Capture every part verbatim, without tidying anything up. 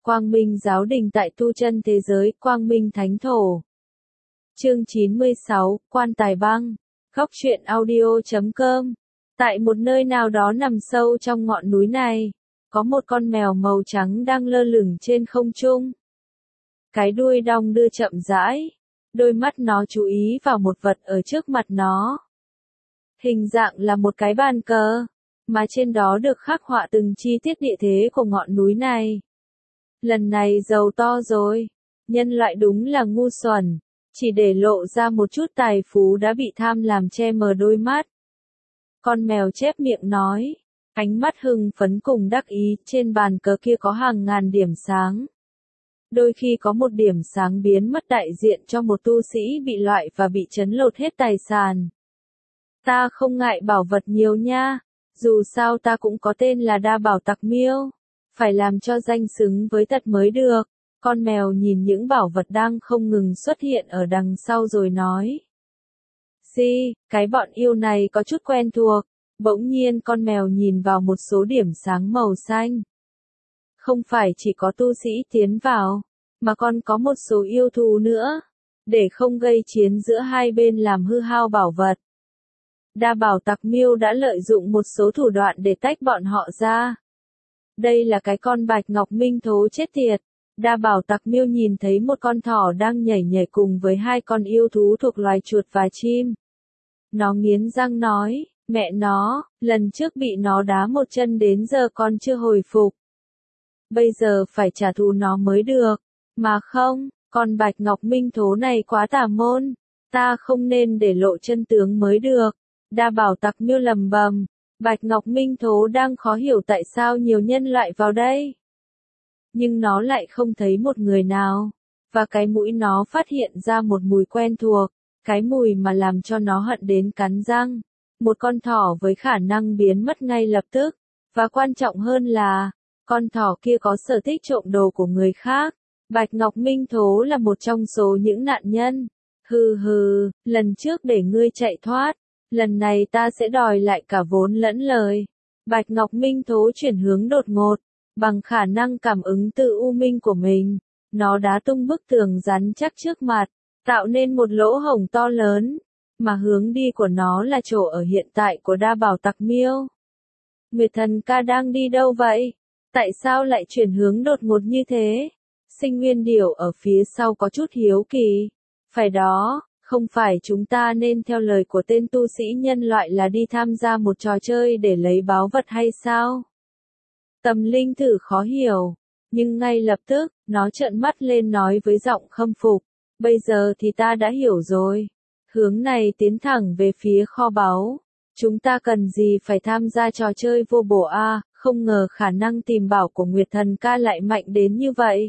Quang Minh Giáo Đình tại tu chân thế giới, Quang Minh Thánh Thổ. Chương chín mươi sáu, Quan Tài Băng. Góc truyện audio chấm com. Tại một nơi nào đó nằm sâu trong ngọn núi này, có một con mèo màu trắng đang lơ lửng trên không trung. Cái đuôi đong đưa chậm rãi, đôi mắt nó chú ý vào một vật ở trước mặt nó. Hình dạng là một cái bàn cờ, mà trên đó được khắc họa từng chi tiết địa thế của ngọn núi này. Lần này giàu to rồi, nhân loại đúng là ngu xuẩn, chỉ để lộ ra một chút tài phú đã bị tham làm che mờ đôi mắt. Con mèo chép miệng nói, ánh mắt hưng phấn cùng đắc ý, trên bàn cờ kia có hàng ngàn điểm sáng. Đôi khi có một điểm sáng biến mất đại diện cho một tu sĩ bị loại và bị trấn lột hết tài sản. Ta không ngại bảo vật nhiều nha, dù sao ta cũng có tên là Đa Bảo Tặc Miêu, phải làm cho danh xứng với thật mới được. Con mèo nhìn những bảo vật đang không ngừng xuất hiện ở đằng sau rồi nói. Gì, cái bọn yêu này có chút quen thuộc. Bỗng nhiên con mèo nhìn vào một số điểm sáng màu xanh. Không phải chỉ có tu sĩ tiến vào, mà còn có một số yêu thú nữa, để không gây chiến giữa hai bên làm hư hao bảo vật. Đa Bảo Tặc Miêu đã lợi dụng một số thủ đoạn để tách bọn họ ra. Đây là cái con bạch ngọc minh thố chết tiệt. Đa Bảo Tặc Miêu nhìn thấy một con thỏ đang nhảy nhảy cùng với hai con yêu thú thuộc loài chuột và chim. Nó nghiến răng nói, mẹ nó, lần trước bị nó đá một chân đến giờ con chưa hồi phục. Bây giờ phải trả thù nó mới được. Mà không, con bạch ngọc minh thố này quá tà môn. Ta không nên để lộ chân tướng mới được. Đa Bảo Tặc Miêu lầm bầm. Bạch ngọc minh thố đang khó hiểu tại sao nhiều nhân loại vào đây. Nhưng nó lại không thấy một người nào. Và cái mũi nó phát hiện ra một mùi quen thuộc. Cái mùi mà làm cho nó hận đến cắn răng. Một con thỏ với khả năng biến mất ngay lập tức. Và quan trọng hơn là, con thỏ kia có sở thích trộm đồ của người khác. Bạch Ngọc Minh Thố là một trong số những nạn nhân. Hừ hừ, lần trước để ngươi chạy thoát. Lần này ta sẽ đòi lại cả vốn lẫn lời. Bạch Ngọc Minh Thố chuyển hướng đột ngột. Bằng khả năng cảm ứng từ u minh của mình, nó đá tung bức tường rắn chắc trước mặt, tạo nên một lỗ hổng to lớn, mà hướng đi của nó là chỗ ở hiện tại của Đa Bảo Tặc Miêu. Nguyệt Thần Ca đang đi đâu vậy? Tại sao lại chuyển hướng đột ngột như thế? Sinh Nguyên Điểu ở phía sau có chút hiếu kỳ. Phải đó, không phải chúng ta nên theo lời của tên tu sĩ nhân loại là đi tham gia một trò chơi để lấy báu vật hay sao? Tâm Linh thử khó hiểu, nhưng ngay lập tức, nó trợn mắt lên nói với giọng khâm phục. Bây giờ thì ta đã hiểu rồi. Hướng này tiến thẳng về phía kho báu. Chúng ta cần gì phải tham gia trò chơi vô bổ a, không ngờ khả năng tìm bảo của Nguyệt Thần Ca lại mạnh đến như vậy.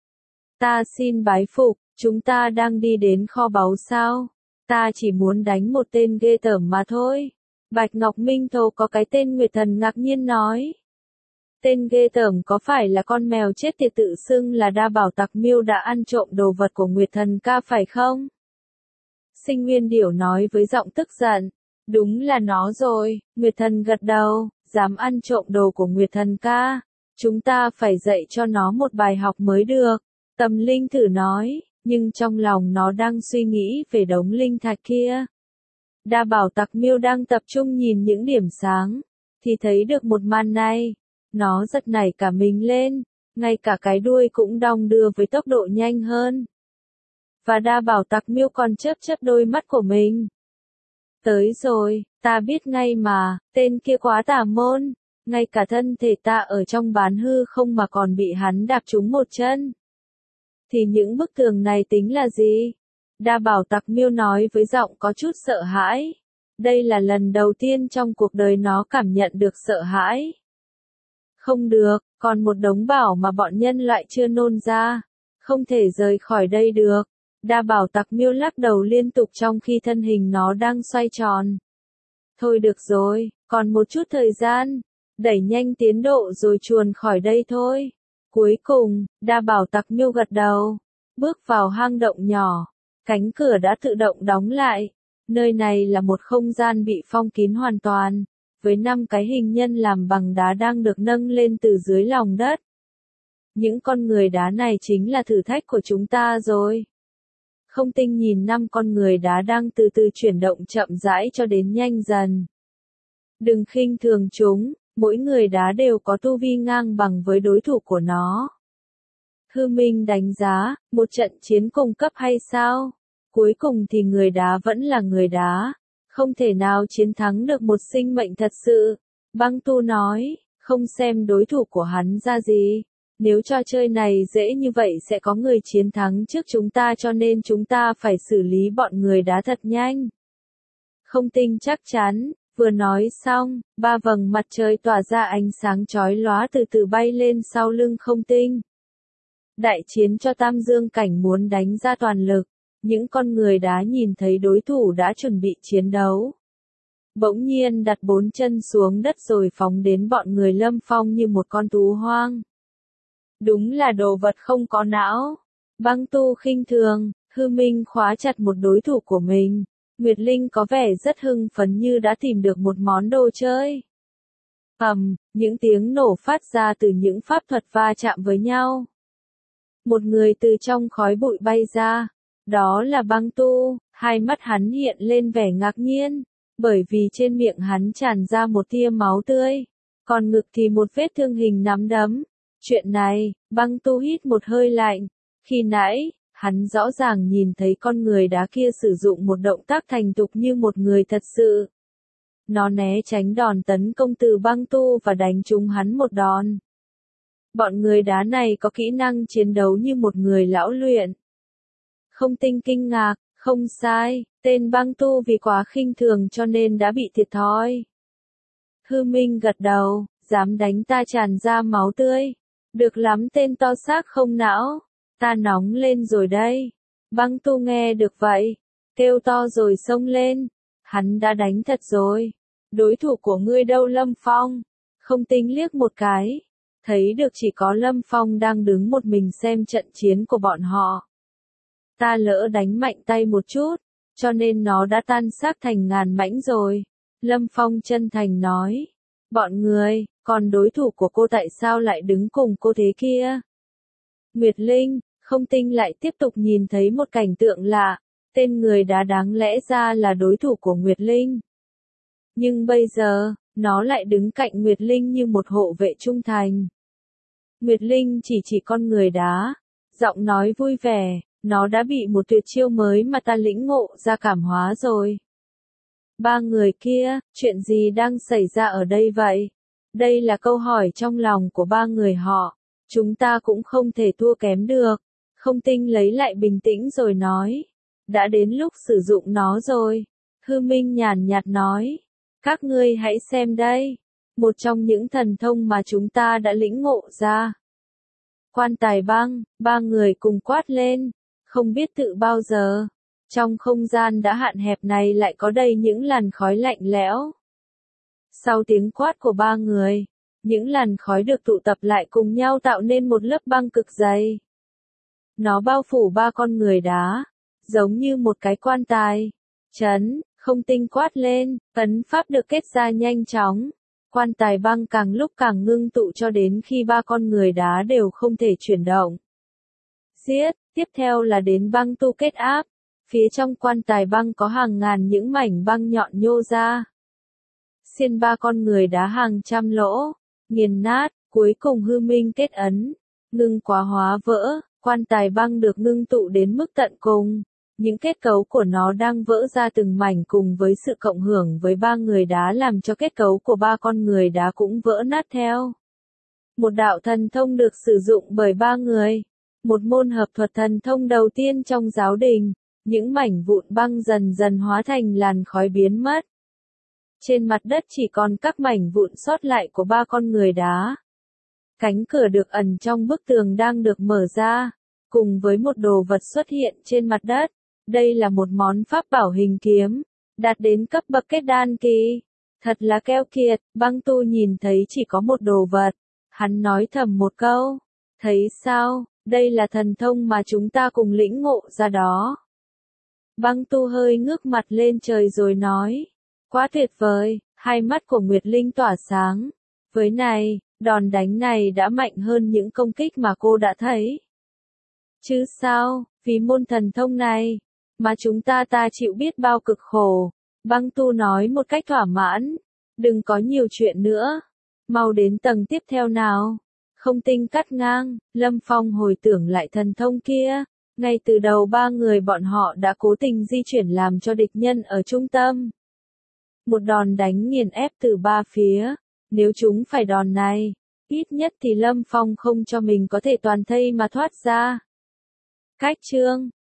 Ta xin bái phục, chúng ta đang đi đến kho báu sao? Ta chỉ muốn đánh một tên ghê tởm mà thôi. Bạch Ngọc Minh Thố có cái tên Nguyệt Thần ngạc nhiên nói. Tên ghê tởm có phải là con mèo chết tiệt tự xưng là Đa Bảo Tặc Miêu đã ăn trộm đồ vật của Nguyệt Thần Ca phải không? Sinh Nguyên Điểu nói với giọng tức giận. Đúng là nó rồi, Nguyệt Thần gật đầu, dám ăn trộm đồ của Nguyệt Thần Ca. Chúng ta phải dạy cho nó một bài học mới được. Tâm Linh thử nói, nhưng trong lòng nó đang suy nghĩ về đống linh thạch kia. Đa Bảo Tặc Miêu đang tập trung nhìn những điểm sáng, thì thấy được một màn này. Nó giật nảy cả mình lên, ngay cả cái đuôi cũng đong đưa với tốc độ nhanh hơn. Và Đa Bảo Tặc Miêu còn chớp chớp đôi mắt của mình. Tới rồi, ta biết ngay mà, tên kia quá tà môn, ngay cả thân thể ta ở trong bán hư không mà còn bị hắn đạp trúng một chân. Thì những bức tường này tính là gì? Đa Bảo Tặc Miêu nói với giọng có chút sợ hãi. Đây là lần đầu tiên trong cuộc đời nó cảm nhận được sợ hãi. Không được, còn một đống bảo mà bọn nhân loại chưa nôn ra. Không thể rời khỏi đây được. Đa Bảo Tặc Miêu lắc đầu liên tục trong khi thân hình nó đang xoay tròn. Thôi được rồi, còn một chút thời gian. Đẩy nhanh tiến độ rồi chuồn khỏi đây thôi. Cuối cùng, Đa Bảo Tặc Miêu gật đầu. Bước vào hang động nhỏ. Cánh cửa đã tự động đóng lại. Nơi này là một không gian bị phong kín hoàn toàn. Với năm cái hình nhân làm bằng đá đang được nâng lên từ dưới lòng đất. những con người đá này chính là thử thách của chúng ta rồi. Không Tinh nhìn năm con người đá đang từ từ chuyển động chậm rãi cho đến nhanh dần. Đừng khinh thường chúng, mỗi người đá đều có tu vi ngang bằng với đối thủ của nó. Hư Minh đánh giá, một trận chiến cùng cấp hay sao? Cuối cùng thì người đá vẫn là người đá, không thể nào chiến thắng được một sinh mệnh thật sự. Băng Tu nói, không xem đối thủ của hắn ra gì. Nếu trò chơi này dễ như vậy sẽ có người chiến thắng trước chúng ta, cho nên chúng ta phải xử lý bọn người đá thật nhanh. Không Tinh chắc chắn, vừa nói xong, ba vầng mặt trời tỏa ra ánh sáng chói lóa từ từ bay lên sau lưng Không Tinh. Đại chiến cho Tam Dương cảnh muốn đánh ra toàn lực, những con người đá nhìn thấy đối thủ đã chuẩn bị chiến đấu. Bỗng nhiên đặt bốn chân xuống đất rồi phóng đến bọn người Lâm Phong như một con thú hoang. Đúng là đồ vật không có não. Băng Tu khinh thường, Hư Minh khóa chặt một đối thủ của mình. Nguyệt Linh có vẻ rất hưng phấn như đã tìm được một món đồ chơi. Ầm, những tiếng nổ phát ra từ những pháp thuật va chạm với nhau. Một người từ trong khói bụi bay ra. Đó là Băng Tu, hai mắt hắn hiện lên vẻ ngạc nhiên, bởi vì trên miệng hắn tràn ra một tia máu tươi, còn ngực thì một vết thương hình nắm đấm. Chuyện này, Băng Tu hít một hơi lạnh. Khi nãy, hắn rõ ràng nhìn thấy con người đá kia sử dụng một động tác thành thục như một người thật sự. Nó né tránh đòn tấn công từ Băng Tu và đánh trúng hắn một đòn. Bọn người đá này có kỹ năng chiến đấu như một người lão luyện. Không Tinh kinh ngạc, không sai, tên Băng Tu vì quá khinh thường cho nên đã bị thiệt thòi. Hư Minh gật đầu, dám đánh ta tràn ra máu tươi. Được lắm tên to xác không não, ta nóng lên rồi đây. Băng Tu nghe được vậy, kêu to rồi xông lên. Hắn đã đánh thật rồi. Đối thủ của ngươi đâu Lâm Phong? Không Tinh liếc một cái, thấy được chỉ có Lâm Phong đang đứng một mình xem trận chiến của bọn họ. Ta lỡ đánh mạnh tay một chút, cho nên nó đã tan xác thành ngàn mảnh rồi. Lâm Phong chân thành nói. Bọn người, còn đối thủ của cô tại sao lại đứng cùng cô thế kia? Nguyệt Linh, Không Tinh lại tiếp tục nhìn thấy một cảnh tượng lạ. Tên người đá đáng lẽ ra là đối thủ của Nguyệt Linh. Nhưng bây giờ, nó lại đứng cạnh Nguyệt Linh như một hộ vệ trung thành. Nguyệt Linh chỉ chỉ con người đá, giọng nói vui vẻ, nó đã bị một tuyệt chiêu mới mà ta lĩnh ngộ ra cảm hóa rồi. Ba người kia, chuyện gì đang xảy ra ở đây vậy? Đây là câu hỏi trong lòng của ba người họ. Chúng ta cũng không thể thua kém được. Không Tinh lấy lại bình tĩnh rồi nói. Đã đến lúc sử dụng nó rồi. Hư Minh nhàn nhạt nói. Các ngươi hãy xem đây. Một trong những thần thông mà chúng ta đã lĩnh ngộ ra. Quan Tài Băng, ba người cùng quát lên. Không biết tự bao giờ. Trong không gian đã hạn hẹp này lại có đầy những làn khói lạnh lẽo. Sau tiếng quát của ba người, những làn khói được tụ tập lại cùng nhau tạo nên một lớp băng cực dày. Nó bao phủ ba con người đá, giống như một cái quan tài. Chấn, Không Tinh quát lên, ấn pháp được kết ra nhanh chóng. Quan tài băng càng lúc càng ngưng tụ cho đến khi ba con người đá đều không thể chuyển động. Giết, tiếp theo là đến Băng Tu kết áp. Phía trong quan tài băng có hàng ngàn những mảnh băng nhọn nhô ra. Xiên ba con người đá hàng trăm lỗ, nghiền nát, cuối cùng Hư Minh kết ấn, ngưng quá hóa vỡ, quan tài băng được ngưng tụ đến mức tận cùng. Những kết cấu của nó đang vỡ ra từng mảnh cùng với sự cộng hưởng với ba người đá làm cho kết cấu của ba con người đá cũng vỡ nát theo. Một đạo thần thông được sử dụng bởi ba người. Một môn hợp thuật thần thông đầu tiên trong giáo đình. Những mảnh vụn băng dần dần hóa thành làn khói biến mất. Trên mặt đất chỉ còn các mảnh vụn sót lại của ba con người đá. Cánh cửa được ẩn trong bức tường đang được mở ra, cùng với một đồ vật xuất hiện trên mặt đất. Đây là một món pháp bảo hình kiếm, đạt đến cấp bậc kết đan kỳ. Thật là keo kiệt, Băng Tu nhìn thấy chỉ có một đồ vật. Hắn nói thầm một câu. Thấy sao, đây là thần thông mà chúng ta cùng lĩnh ngộ ra đó. Băng Tu hơi ngước mặt lên trời rồi nói. Quá tuyệt vời, hai mắt của Nguyệt Linh tỏa sáng. Với này, Đòn đánh này đã mạnh hơn những công kích mà cô đã thấy. Chứ sao, vì môn thần thông này, mà chúng ta ta chịu biết bao cực khổ. Băng Tu nói một cách thỏa mãn. Đừng có nhiều chuyện nữa. Mau đến tầng tiếp theo nào. Không Tinh cắt ngang, Lâm Phong hồi tưởng lại thần thông kia. Ngay từ đầu ba người bọn họ đã cố tình di chuyển làm cho địch nhân ở trung tâm. Một đòn đánh nghiền ép từ ba phía. Nếu chúng phải đòn này, ít nhất thì Lâm Phong không cho mình có thể toàn thây mà thoát ra. Cách chương